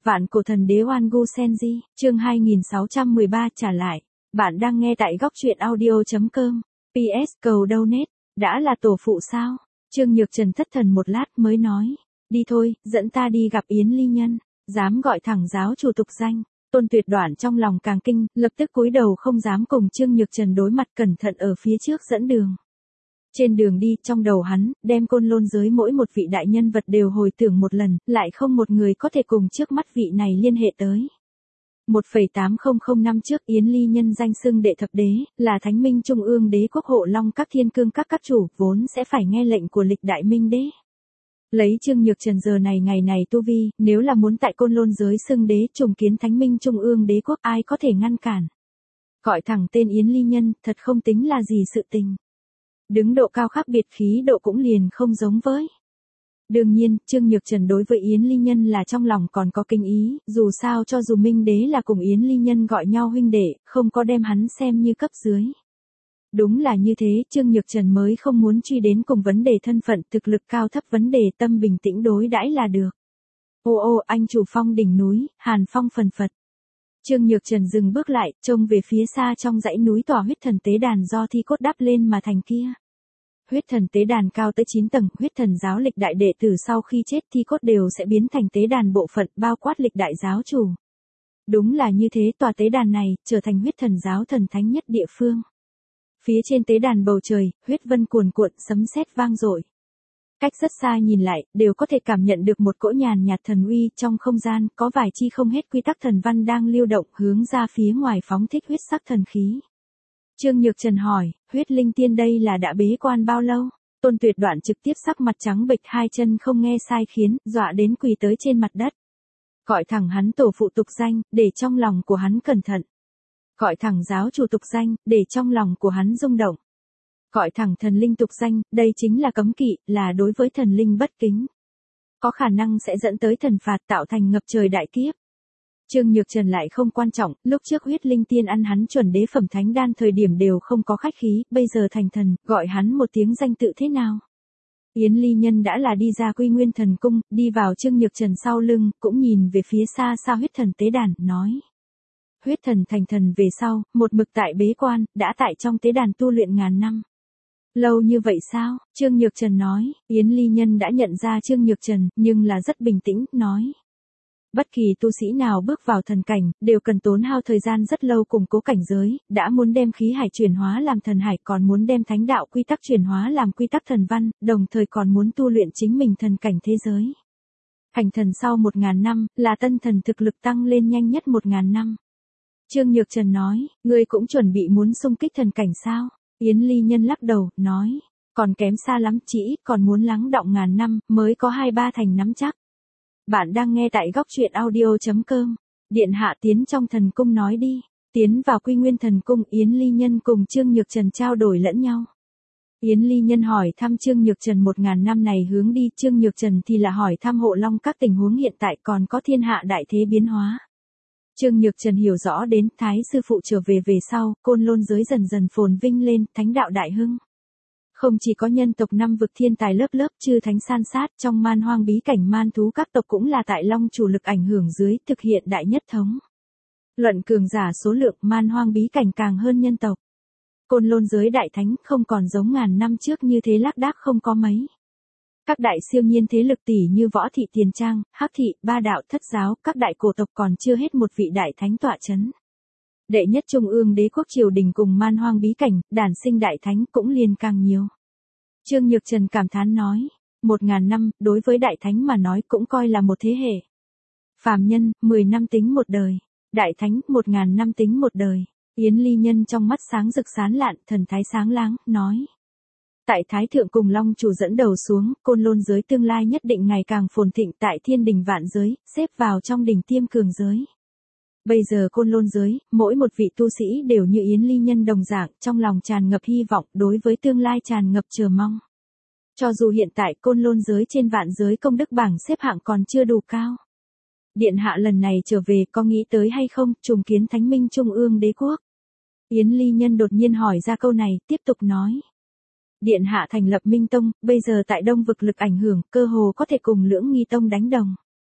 Vạn cổ thần đế Oan Gu Senji, chương 2613 trả lại. Bạn đang nghe tại góc truyện audio.com. PS cầu donate. Đã là tổ phụ sao? Trương Nhược Trần thất thần một lát mới nói. Đi thôi, dẫn ta đi gặp Yến Ly Nhân. Dám gọi thẳng giáo chủ tục danh. Tôn Tuyệt Đoản trong lòng càng kinh, lập tức cúi đầu không dám cùng Trương Nhược Trần đối mặt, cẩn thận ở phía trước dẫn đường. Trên đường đi, trong đầu hắn, đem côn lôn giới mỗi một vị đại nhân vật đều hồi tưởng một lần, lại không một người có thể cùng trước mắt vị này liên hệ tới. 1,8005 năm trước Yến Ly Nhân danh xưng đệ thập đế, là Thánh Minh Trung ương đế quốc hộ long các thiên cương các chủ, vốn sẽ phải nghe lệnh của lịch đại minh đế. Lấy Trương Nhược Trần giờ này ngày này tu vi, nếu là muốn tại côn lôn giới xưng đế trùng kiến Thánh Minh Trung ương đế quốc, ai có thể ngăn cản. Gọi thẳng tên Yến Ly Nhân, thật không tính là gì sự tình. Đứng độ cao khác biệt, khí độ cũng liền không giống với. Đương nhiên, Trương Nhược Trần đối với Yến Ly Nhân là trong lòng còn có kinh ý, dù sao cho dù minh đế là cùng Yến Ly Nhân gọi nhau huynh đệ, không có đem hắn xem như cấp dưới. Đúng là như thế, Trương Nhược Trần mới không muốn truy đến cùng vấn đề thân phận, thực lực cao thấp, vấn đề tâm bình tĩnh đối đãi là được. Ô anh chủ phong đỉnh núi, hàn phong phần phật. Trương Nhược Trần dừng bước lại, trông về phía xa trong dãy núi tòa huyết thần tế đàn do thi cốt đắp lên mà thành kia. Huyết thần tế đàn cao tới 9 tầng, huyết thần giáo lịch đại đệ tử sau khi chết thi cốt đều sẽ biến thành tế đàn bộ phận, bao quát lịch đại giáo chủ. Đúng là như thế, tòa tế đàn này trở thành huyết thần giáo thần thánh nhất địa phương. Phía trên tế đàn bầu trời, huyết vân cuồn cuộn, sấm sét vang dội. Cách rất xa nhìn lại, đều có thể cảm nhận được một cỗ nhàn nhạt thần uy, trong không gian có vài chi không hết quy tắc thần văn đang lưu động, hướng ra phía ngoài phóng thích huyết sắc thần khí. Trương Nhược Trần hỏi, huyết linh tiên đây là đã bế quan bao lâu? Tôn Tuyệt Đoản trực tiếp sắc mặt trắng bệch, hai chân không nghe sai khiến, dọa đến quỳ tới trên mặt đất. Gọi thẳng hắn tổ phụ tục danh, để trong lòng của hắn cẩn thận. Gọi thẳng giáo chủ tục danh, để trong lòng của hắn rung động. Gọi thẳng thần linh tục danh, đây chính là cấm kỵ, là đối với thần linh bất kính. Có khả năng sẽ dẫn tới thần phạt, tạo thành ngập trời đại kiếp. Trương Nhược Trần lại không quan trọng, lúc trước huyết linh tiên ăn hắn chuẩn đế phẩm thánh đan thời điểm đều không có khách khí, bây giờ thành thần, gọi hắn một tiếng danh tự thế nào. Yến Ly Nhân đã là đi ra Quy Nguyên Thần Cung, đi vào Trương Nhược Trần sau lưng, cũng nhìn về phía xa xa huyết thần tế đàn, nói. Huyết thần thành thần về sau, một mực tại bế quan, đã tại trong tế đàn tu luyện ngàn năm. Lâu như vậy sao? Trương Nhược Trần nói, Yến Ly Nhân đã nhận ra Trương Nhược Trần, nhưng là rất bình tĩnh, nói. Bất kỳ tu sĩ nào bước vào thần cảnh, đều cần tốn hao thời gian rất lâu củng cố cảnh giới, đã muốn đem khí hải chuyển hóa làm thần hải, còn muốn đem thánh đạo quy tắc chuyển hóa làm quy tắc thần văn, đồng thời còn muốn tu luyện chính mình thần cảnh thế giới. Thành thần sau 1000 năm, là tân thần thực lực tăng lên nhanh nhất 1000 năm. Trương Nhược Trần nói, ngươi cũng chuẩn bị muốn xung kích thần cảnh sao? Yến Ly Nhân lắc đầu, nói, còn kém xa lắm, chỉ ít còn muốn lắng đọng ngàn năm, mới có 2-3 thành nắm chắc. Bạn đang nghe tại góc truyện audio.com. Điện hạ tiến trong thần cung nói đi. Tiến vào Quy Nguyên Thần Cung, Yến Ly Nhân cùng Trương Nhược Trần trao đổi lẫn nhau. Yến Ly Nhân hỏi thăm Trương Nhược Trần 1000 năm này hướng đi, Trương Nhược Trần thì là hỏi thăm hộ long các tình huống hiện tại, còn có thiên hạ đại thế biến hóa. Trương Nhược Trần hiểu rõ đến Thái sư phụ trở về sau, côn lôn giới dần dần phồn vinh lên, thánh đạo đại hưng. Không chỉ có nhân tộc năm vực thiên tài lớp lớp chư thánh san sát, trong man hoang bí cảnh man thú các tộc cũng là tại long chủ lực ảnh hưởng dưới thực hiện đại nhất thống. Luận cường giả số lượng, man hoang bí cảnh càng hơn nhân tộc. Côn lôn giới đại thánh không còn giống ngàn năm trước như thế lác đác không có mấy. Các đại siêu nhiên thế lực tỷ như Võ Thị, Tiền Trang, Hắc Thị, Ba Đạo, Thất Giáo, các đại cổ tộc còn chưa hết một vị đại thánh tọa chấn. Đệ nhất trung ương đế quốc triều đình cùng man hoang bí cảnh, đản sinh đại thánh cũng liền càng nhiều. Trương Nhược Trần cảm thán nói, 1000 năm, đối với đại thánh mà nói cũng coi là một thế hệ. Phàm nhân, 10 năm tính một đời. Đại thánh, 1000 năm tính một đời. Yến Ly Nhân trong mắt sáng rực sáng lạn, thần thái sáng láng, nói. Tại Thái Thượng cùng Long chủ dẫn đầu xuống, côn lôn giới tương lai nhất định ngày càng phồn thịnh, tại thiên đình vạn giới, xếp vào trong đỉnh tiêm cường giới. Bây giờ côn lôn giới, mỗi một vị tu sĩ đều như Yến Ly Nhân đồng dạng, trong lòng tràn ngập hy vọng, đối với tương lai tràn ngập chờ mong. Cho dù hiện tại côn lôn giới trên vạn giới công đức bảng xếp hạng còn chưa đủ cao. Điện hạ lần này trở về có nghĩ tới hay không, trùng kiến Thánh Minh Trung ương đế quốc? Yến Ly Nhân đột nhiên hỏi ra câu này, tiếp tục nói. Điện hạ thành lập Minh Tông, bây giờ tại Đông vực lực ảnh hưởng, cơ hồ có thể cùng Lưỡng Nghi Tông đánh đồng.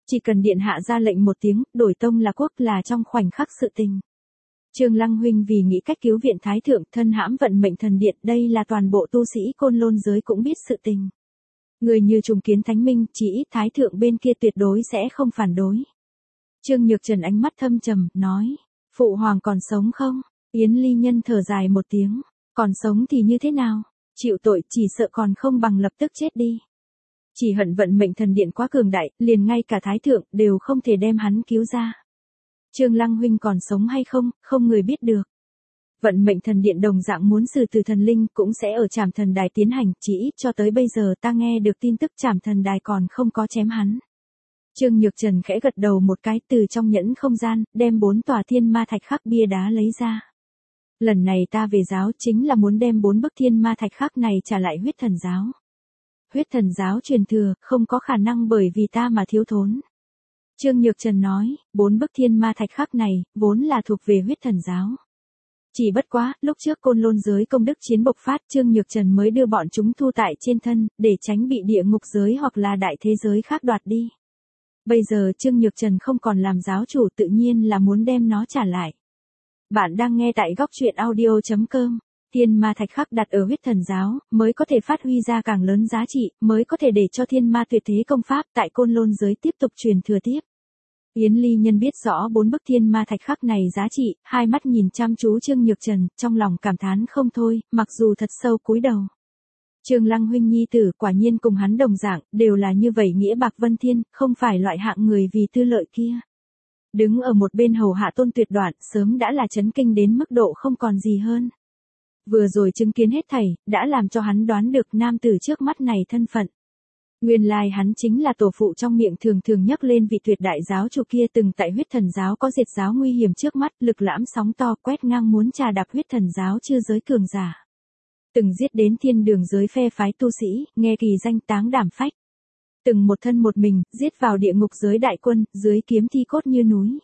Chỉ cần điện hạ ra lệnh một tiếng, đổi tông là quốc là trong khoảnh khắc sự tình. Trương Lăng huynh vì nghĩ cách cứu viện thái thượng, thân hãm vận mệnh thần điện, đây là toàn bộ tu sĩ Côn Lôn giới cũng biết sự tình. Người như trùng kiến thánh minh, chỉ ít thái thượng bên kia tuyệt đối sẽ không phản đối. Trương Nhược Trần ánh mắt thâm trầm, nói, phụ hoàng còn sống không? Yến Ly Nhân thở dài một tiếng, còn sống thì như thế nào? Chịu tội chỉ sợ còn không bằng lập tức chết đi. Chỉ hận vận mệnh thần điện quá cường đại, liền ngay cả thái thượng đều không thể đem hắn cứu ra. Trương Lăng huynh còn sống hay không, không người biết được. Vận mệnh thần điện đồng dạng muốn xử từ thần linh cũng sẽ ở Trảm Thần Đài tiến hành, chỉ ít cho tới bây giờ ta nghe được tin tức Trảm Thần Đài còn không có chém hắn. Trương Nhược Trần khẽ gật đầu một cái, từ trong nhẫn không gian, đem 4 tòa thiên ma thạch khắc bia đá lấy ra. Lần này ta về giáo chính là muốn đem 4 bức thiên ma thạch khắc này trả lại huyết thần giáo. Huyết thần giáo truyền thừa, không có khả năng bởi vì ta mà thiếu thốn. Trương Nhược Trần nói, 4 bức thiên ma thạch khắc này, vốn là thuộc về huyết thần giáo. Chỉ bất quá, lúc trước Côn Lôn giới công đức chiến bộc phát, Trương Nhược Trần mới đưa bọn chúng thu tại trên thân, để tránh bị địa ngục giới hoặc là đại thế giới khác đoạt đi. Bây giờ Trương Nhược Trần không còn làm giáo chủ, tự nhiên là muốn đem nó trả lại. Bạn đang nghe tại góc truyện audio.com. Thiên ma thạch khắc đặt ở huyết thần giáo, mới có thể phát huy ra càng lớn giá trị, mới có thể để cho thiên ma tuyệt thế công pháp tại Côn Lôn giới tiếp tục truyền thừa tiếp. Yến Ly Nhân biết rõ 4 bức thiên ma thạch khắc này giá trị, hai mắt nhìn chăm chú Trương Nhược Trần, trong lòng cảm thán không thôi, mặc dù thật sâu cúi đầu. Trương Lăng huynh nhi tử quả nhiên cùng hắn đồng dạng, đều là như vậy nghĩa bạc vân thiên, không phải loại hạng người vì tư lợi kia. Đứng ở một bên hầu hạ Tôn Tuyệt Đoạn, sớm đã là chấn kinh đến mức độ không còn gì hơn. Vừa rồi chứng kiến hết thảy, đã làm cho hắn đoán được nam tử trước mắt này thân phận. Nguyên lai hắn chính là tổ phụ trong miệng thường thường nhắc lên vị tuyệt đại giáo chủ kia từng tại huyết thần giáo có diệt giáo nguy hiểm trước mắt, lực lãm sóng to quét ngang muốn trà đạp huyết thần giáo chư giới cường giả. Từng giết đến thiên đường giới phe phái tu sĩ, nghe kỳ danh táng đảm phách. Từng một thân một mình, giết vào địa ngục giới đại quân, dưới kiếm thi cốt như núi.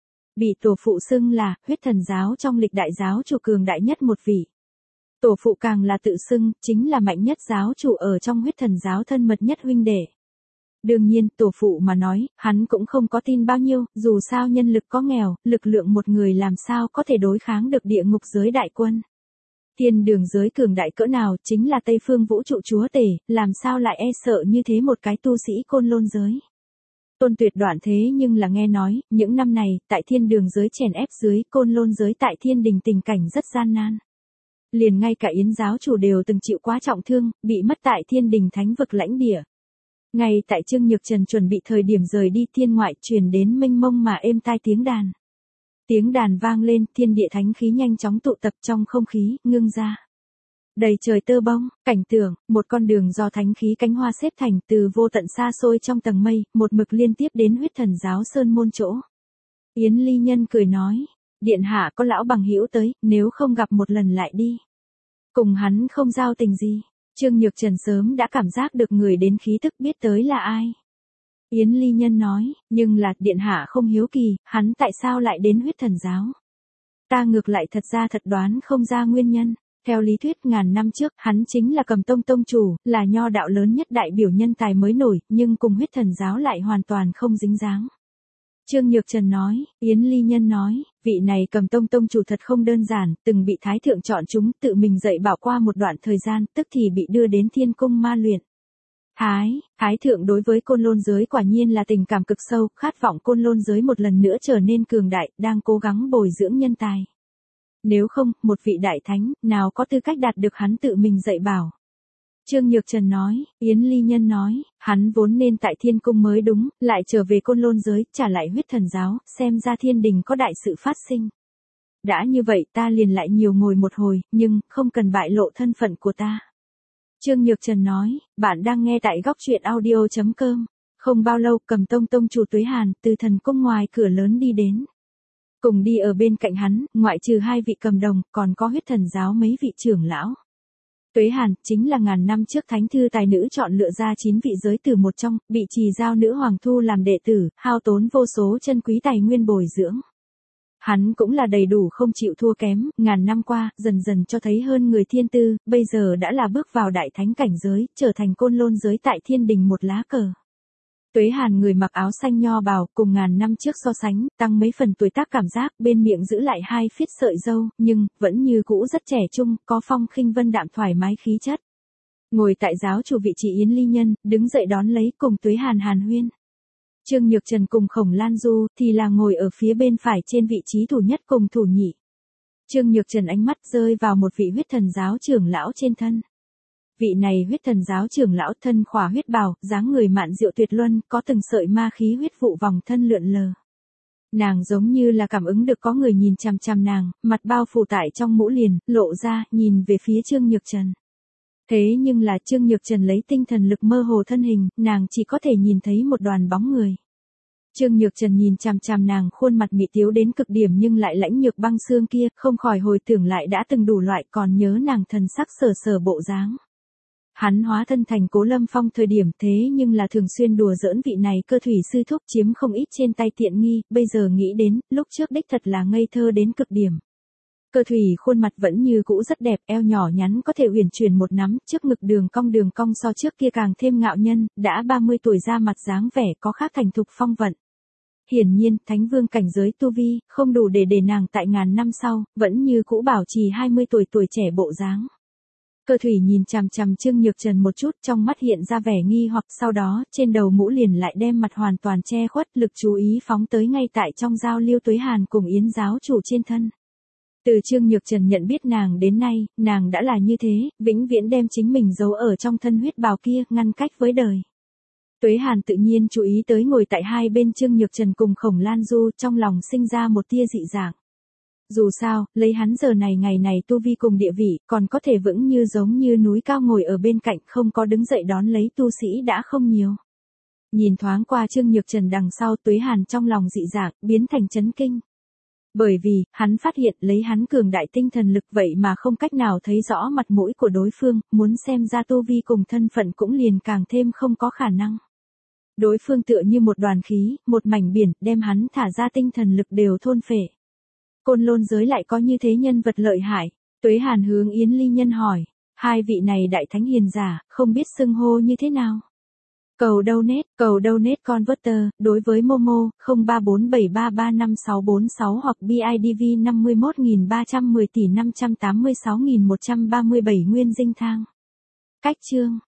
Bị tổ phụ xưng là, huyết thần giáo trong lịch đại giáo chủ cường đại nhất một vị. Tổ phụ càng là tự xưng, chính là mạnh nhất giáo chủ ở trong huyết thần giáo thân mật nhất huynh đệ. Đương nhiên, tổ phụ mà nói, hắn cũng không có tin bao nhiêu, dù sao nhân lực có nghèo, lực lượng một người làm sao có thể đối kháng được địa ngục giới đại quân. Thiên đường giới cường đại cỡ nào chính là Tây Phương Vũ trụ chúa tể, làm sao lại e sợ như thế một cái tu sĩ Côn Lôn giới. Tôn Tuyệt Đoạn thế nhưng là nghe nói, những năm này, tại thiên đường giới chèn ép dưới, Côn Lôn giới tại thiên đình tình cảnh rất gian nan. Liền ngay cả Yến giáo chủ đều từng chịu quá trọng thương, bị mất tại thiên đình thánh vực lãnh địa. Ngay tại Trương Nhược Trần chuẩn bị thời điểm rời đi thiên ngoại truyền đến mênh mông mà êm tai tiếng đàn. Tiếng đàn vang lên, thiên địa thánh khí nhanh chóng tụ tập trong không khí, ngưng ra. Đầy trời tơ bông, cảnh tượng, một con đường do thánh khí cánh hoa xếp thành từ vô tận xa xôi trong tầng mây, một mực liên tiếp đến huyết thần giáo sơn môn chỗ. Yến Ly Nhân cười nói, điện hạ có lão bằng hữu tới, nếu không gặp một lần lại đi. Cùng hắn không giao tình gì. Trương Nhược Trần sớm đã cảm giác được người đến khí tức biết tới là ai. Yến Ly Nhân nói, nhưng là điện hạ không hiếu kỳ, hắn tại sao lại đến huyết thần giáo. Ta ngược lại thật ra thật đoán không ra nguyên nhân. Theo lý thuyết ngàn năm trước, hắn chính là Cầm Tông tông chủ, là nho đạo lớn nhất đại biểu nhân tài mới nổi, nhưng cùng huyết thần giáo lại hoàn toàn không dính dáng. Trương Nhược Trần nói, Yến Ly Nhân nói, vị này Cầm Tông tông chủ thật không đơn giản, từng bị thái thượng chọn chúng, tự mình dạy bảo qua một đoạn thời gian, tức thì bị đưa đến thiên cung ma luyện. Thái thượng đối với Côn Lôn giới quả nhiên là tình cảm cực sâu, khát vọng Côn Lôn giới một lần nữa trở nên cường đại, đang cố gắng bồi dưỡng nhân tài. Nếu không, một vị đại thánh, nào có tư cách đạt được hắn tự mình dạy bảo. Trương Nhược Trần nói, Yến Ly Nhân nói, hắn vốn nên tại thiên cung mới đúng, lại trở về Côn Lôn giới, trả lại huyết thần giáo, xem ra thiên đình có đại sự phát sinh. Đã như vậy ta liền lại nhiều ngồi một hồi, nhưng, không cần bại lộ thân phận của ta. Trương Nhược Trần nói, bạn đang nghe tại góc truyện audio.com. Không bao lâu, Cầm Tông tông chủ Tuế Hàn, từ thần cung ngoài cửa lớn đi đến. Cùng đi ở bên cạnh hắn, ngoại trừ 2 vị cầm đồng, còn có huyết thần giáo mấy vị trưởng lão. Tuế Hàn, chính là ngàn năm trước thánh thư tài nữ chọn lựa ra 9 vị giới tử một trong, bị Trì Giao nữ hoàng thu làm đệ tử, hao tốn vô số chân quý tài nguyên bồi dưỡng. Hắn cũng là đầy đủ không chịu thua kém, ngàn năm qua, dần dần cho thấy hơn người thiên tư, bây giờ đã là bước vào đại thánh cảnh giới, trở thành Côn Lôn giới tại thiên đình một lá cờ. Tuế Hàn người mặc áo xanh nho bào, cùng ngàn năm trước so sánh, tăng mấy phần tuổi tác cảm giác, bên miệng giữ lại 2 phít sợi râu, nhưng vẫn như cũ rất trẻ trung, có phong khinh vân đạm thoải mái khí chất. Ngồi tại giáo chủ vị trí Yến Ly Nhân, đứng dậy đón lấy cùng Tuế Hàn hàn huyên. Trương Nhược Trần cùng Khổng Lan Du thì là ngồi ở phía bên phải trên vị trí thủ nhất cùng thủ nhị. Trương Nhược Trần ánh mắt rơi vào một vị huyết thần giáo trưởng lão trên thân. Vị này huyết thần giáo trưởng lão thân khỏa huyết bào, dáng người mạn diệu tuyệt luân, có từng sợi ma khí huyết vụ vòng thân lượn lờ. Nàng giống như là cảm ứng được có người nhìn chằm chằm nàng, mặt bao phủ tại trong mũ liền, lộ ra, nhìn về phía Trương Nhược Trần. Thế nhưng là Trương Nhược Trần lấy tinh thần lực mơ hồ thân hình, nàng chỉ có thể nhìn thấy một đoàn bóng người. Trương Nhược Trần nhìn chằm chằm nàng, khuôn mặt mị tiếu đến cực điểm nhưng lại lãnh nhược băng xương kia, không khỏi hồi tưởng lại đã từng đủ loại, còn nhớ nàng thần sắc sờ sờ bộ dáng. Hắn hóa thân thành Cố Lâm Phong thời điểm thế nhưng là thường xuyên đùa giỡn vị này cơ thủy sư thúc, chiếm không ít trên tay tiện nghi, bây giờ nghĩ đến, lúc trước đích thật là ngây thơ đến cực điểm. Cơ thủy khuôn mặt vẫn như cũ rất đẹp, eo nhỏ nhắn có thể uyển chuyển một nắm, trước ngực đường cong so trước kia càng thêm ngạo nhân, đã 30 tuổi ra mặt dáng vẻ có khác thành thục phong vận. Hiển nhiên, thánh vương cảnh giới tu vi, không đủ để nàng tại ngàn năm sau, vẫn như cũ bảo trì 20 tuổi trẻ bộ dáng. Cơ thủy nhìn chằm chằm Trương Nhược Trần một chút, trong mắt hiện ra vẻ nghi hoặc, sau đó, trên đầu mũ liền lại đem mặt hoàn toàn che khuất, lực chú ý phóng tới ngay tại trong giao lưu Tuế Hàn cùng Yến giáo chủ trên thân. Từ Trương Nhược Trần nhận biết nàng đến nay, nàng đã là như thế, vĩnh viễn đem chính mình giấu ở trong thân huyết bào kia, ngăn cách với đời. Tuế Hàn tự nhiên chú ý tới ngồi tại hai bên Trương Nhược Trần cùng Khổng Lan Du, trong lòng sinh ra một tia dị dạng. Dù sao, lấy hắn giờ này ngày này tu vi cùng địa vị, còn có thể vững như giống như núi cao ngồi ở bên cạnh, không có đứng dậy đón lấy tu sĩ đã không nhiều. Nhìn thoáng qua Trương Nhược Trần đằng sau, Tuế Hàn trong lòng dị dạng, biến thành chấn kinh. Bởi vì, hắn phát hiện lấy hắn cường đại tinh thần lực vậy mà không cách nào thấy rõ mặt mũi của đối phương, muốn xem ra tu vi cùng thân phận cũng liền càng thêm không có khả năng. Đối phương tựa như một đoàn khí, một mảnh biển, đem hắn thả ra tinh thần lực đều thôn phệ. Côn Lôn giới lại có như thế nhân vật lợi hại. Tuế Hàn hướng Yến Ly Nhân hỏi, hai vị này đại thánh hiền giả, không biết xưng hô như thế nào. Cầu donate converter, đối với Momo, 0347335646 hoặc BIDV 51310 tỷ 586.137 nguyên dinh thang. Cách chương